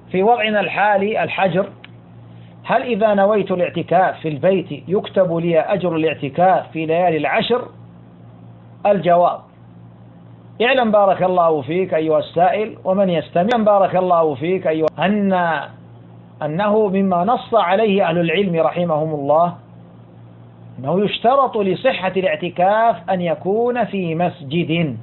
في وضعنا الحالي الحجر، هل إذا نويت الاعتكاف في البيت يكتب لي أجر الاعتكاف في ليالي العشر؟ الجواب: اعلم بارك الله فيك أيها السائل ومن يستمع بارك الله فيك أيها أنه مما نص عليه أهل العلم رحمهم الله أنه يشترط لصحة الاعتكاف أن يكون في مسجد.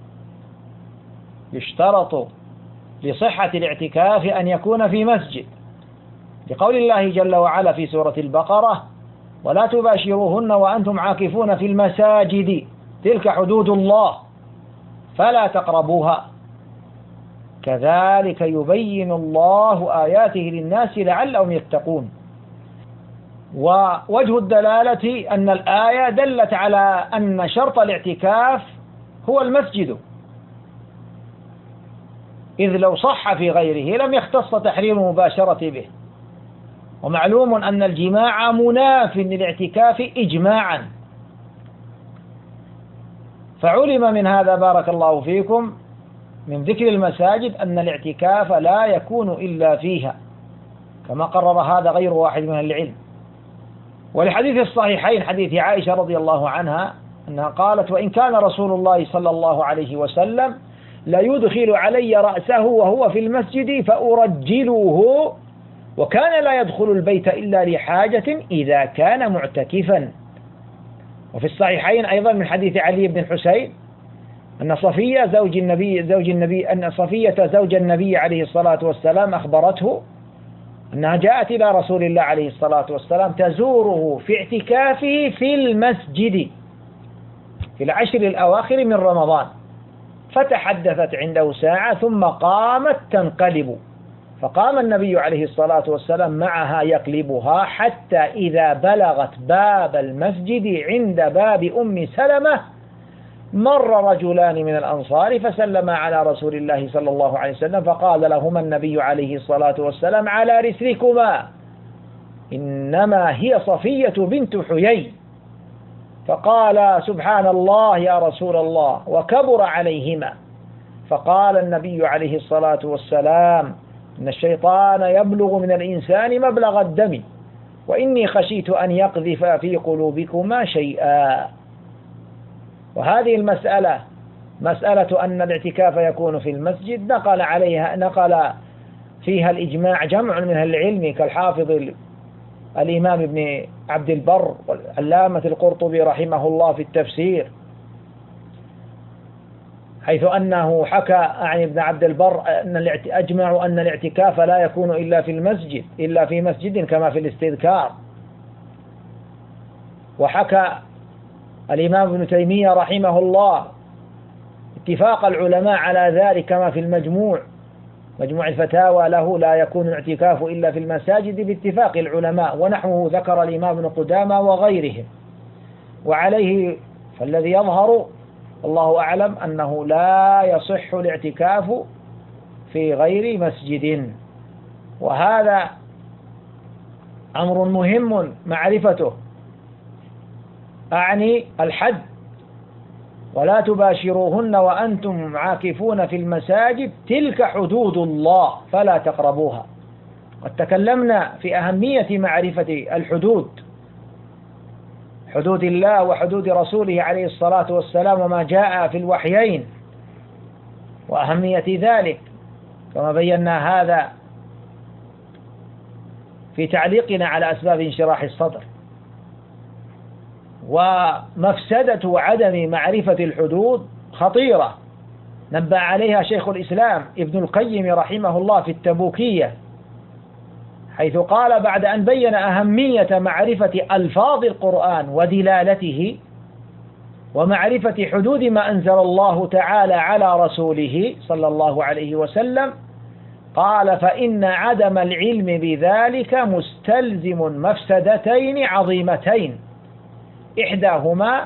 يشترط لصحة الاعتكاف أن يكون في مسجد، لقول الله جل وعلا في سورة البقرة: ولا تباشروهن وأنتم عاكفون في المساجد تلك حدود الله فلا تقربوها كذلك يبين الله آياته للناس لعلهم يتقون. ووجه الدلالة أن الآية دلت على أن شرط الاعتكاف هو المسجد، إذ لو صح في غيره لم يختص تحريم المباشرة به، ومعلوم أن الجماع مناف للاعتكاف إجماعا. فعلم من هذا بارك الله فيكم من ذكر المساجد أن الاعتكاف لا يكون إلا فيها، كما قرر هذا غير واحد من العلم. ولحديث الصحيحين حديث عائشة رضي الله عنها أنها قالت: وإن كان رسول الله صلى الله عليه وسلم لا يدخل علي رأسه وهو في المسجد فأرجله، وكان لا يدخل البيت إلا لحاجة إذا كان معتكفا. وفي الصحيحين أيضا من حديث علي بن الحسين أن صفية زوج النبي عليه الصلاة والسلام أخبرته أنها جاءت إلى رسول الله عليه الصلاة والسلام تزوره في اعتكافه في المسجد في العشر الأواخر من رمضان، فتحدثت عنده ساعة ثم قامت تنقلب، فقام النبي عليه الصلاة والسلام معها يقلبها حتى إذا بلغت باب المسجد عند باب أم سلمة مر رجلان من الأنصار فسلما على رسول الله صلى الله عليه وسلم، فقال لهما النبي عليه الصلاة والسلام: على رسلكما، إنما هي صفية بنت حيي. فقال: سبحان الله يا رسول الله، وكبر عليهما. فقال النبي عليه الصلاة والسلام: إن الشيطان يبلغ من الإنسان مبلغ الدم، وإني خشيت أن يقذف في قلوبكما شيئا. وهذه المسألة مسألة أن الاعتكاف يكون في المسجد نقل فيها الإجماع جمع من أهل العلم كالحافظ الإمام ابن عبد البر والعلامة القرطبي رحمه الله في التفسير، حيث أنه حكى عن ابن عبد البر أن أجمعوا أن الاعتكاف لا يكون إلا في مسجد كما في الاستذكار. وحكى الإمام ابن تيمية رحمه الله اتفاق العلماء على ذلك كما في مجموع الفتاوى له: لا يكون الاعتكاف إلا في المساجد باتفاق العلماء، ونحوه ذكر الإمام ابن قدامة وغيرهم. وعليه فالذي يظهر الله أعلم أنه لا يصح الاعتكاف في غير مسجد، وهذا أمر مهم معرفته، أعني الحد: ولا تباشروهن وأنتم عاكفون في المساجد تلك حدود الله فلا تقربوها. قد تكلمنا في أهمية معرفة حدود الله وحدود رسوله عليه الصلاة والسلام وما جاء في الوحيين وأهمية ذلك، كما بينا هذا في تعليقنا على أسباب انشراح الصدر. ومفسدة عدم معرفة الحدود خطيرة نبه عليها شيخ الإسلام ابن القيم رحمه الله في التبوكية، حيث قال بعد أن بين أهمية معرفة ألفاظ القرآن ودلالته ومعرفة حدود ما أنزل الله تعالى على رسوله صلى الله عليه وسلم، قال: فإن عدم العلم بذلك مستلزم مفسدتين عظيمتين، إحداهما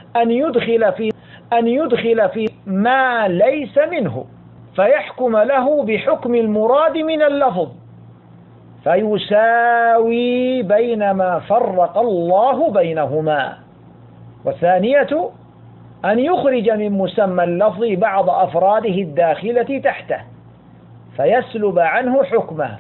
أن يدخل في ما ليس منه فيحكم له بحكم المراد من اللفظ فيساوي بين ما فرق الله بينهما، والثانية أن يخرج من مسمى اللفظ بعض أفراده الداخلة تحته فيسلب عنه حكمه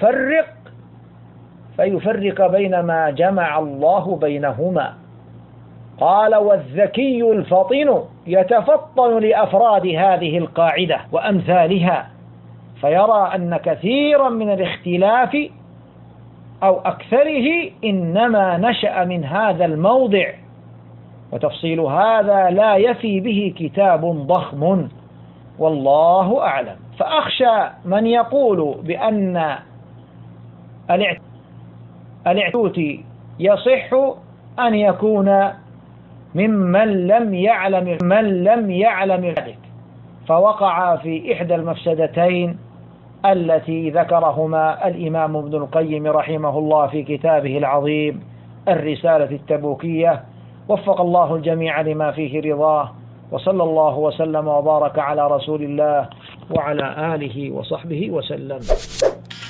فيفرق بين ما جمع الله بينهما. قال: والذكي الفطن يتفطن لأفراد هذه القاعدة وأمثالها، فيرى أن كثيرا من الاختلاف أو أكثره إنما نشأ من هذا الموضع، وتفصيل هذا لا يفي به كتاب ضخم، والله أعلم. فأخشى من يقول بأن الاعتوت يصح أن يكون ممن لم يعلم ذلك، فوقع في إحدى المفسدتين التي ذكرهما الإمام ابن القيم رحمه الله في كتابه العظيم الرسالة التبوكية. وفق الله الجميع لما فيه رضاه، وصلى الله وسلم وبارك على رسول الله وعلى آله وصحبه وسلم.